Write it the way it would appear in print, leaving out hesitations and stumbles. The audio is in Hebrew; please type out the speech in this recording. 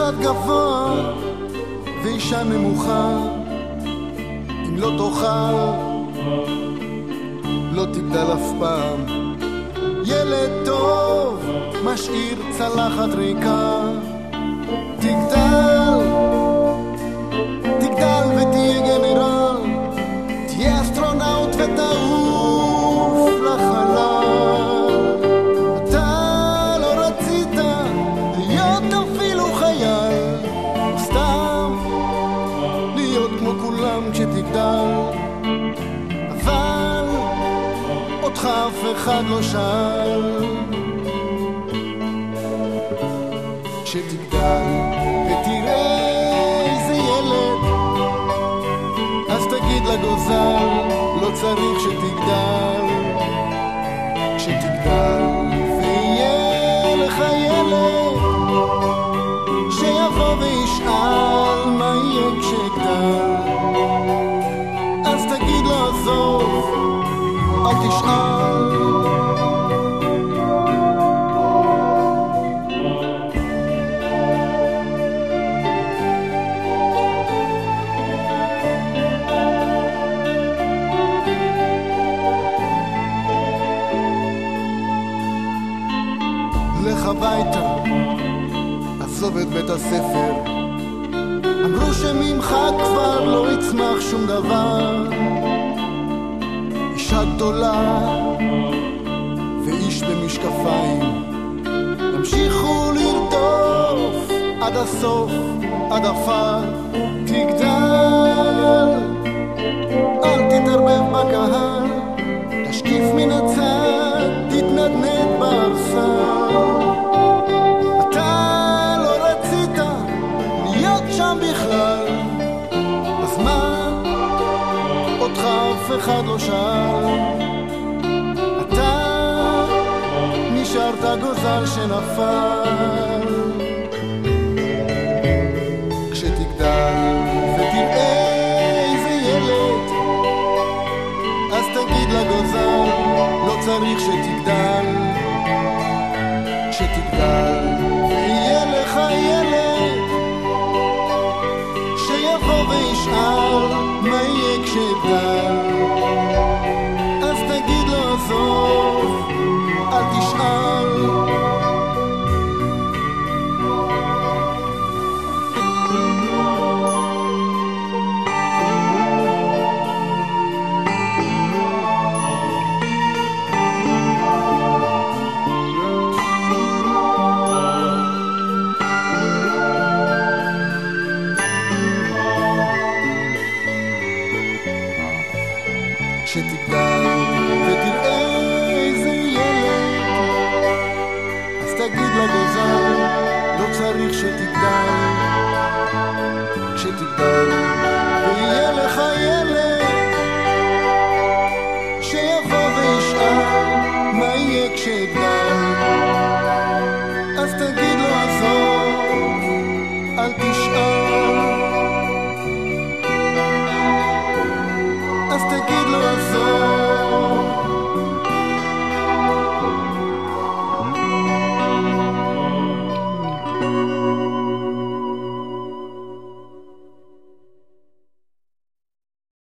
אחד גבוה ואישה נמוכה, אם לא תאכל לא תגדל אף פעם. ילד טוב משאיר צלחת ריקה. תגדל, תגדל ותהיה גנרל, תהיה אסטרונאוט ותעוף לחלל. אתה לא רצית להיות אפילו חייל, סתם להיות כמו כולם כשתגדל, אבל אותך אף אחד לא שאל. כשתגדל ותראה איזה ילד, אז תגיד לגוזל לא צריך שתגדל. כשתגדל ויהיה לך ילד שיבוא וישאל מה יהיה כשגדל, אז תגיד לו עזוב אל תשאל. לך הביתה, עזוב את בית הספר, אמרו שממך כבר לא יצמח שום דבר. אישה גדולה ואיש במשקפיים ימשיכו לרדוף עד הסוף, עד הפר. תגדל, אל תתערבב בקהל, תשקיף מן הצד, תתנדנד בארסל. אתה לא רצית להיות שם בכלל, אז מה? אותך אף אחד לא שאל. אתה נשארת גוזל שנפל. כשתגדל ותראה איזה ילד, אז תגיד לגוזל לא צריך שתגדל. כשתגדל ויהיה לך ילד שיבוא וישאל מה יהיה כשגדל, אז תגיד לו עזוב אל תשאל. כשתגדל ותראה איזה ילד, אז תגיד לגוזל לא צריך שתגדל. כשתגדל ויהיה לך ילד שיבוא וישאל מה יהיה כשגדל, אז תגיד לו עזוב אל תשאל.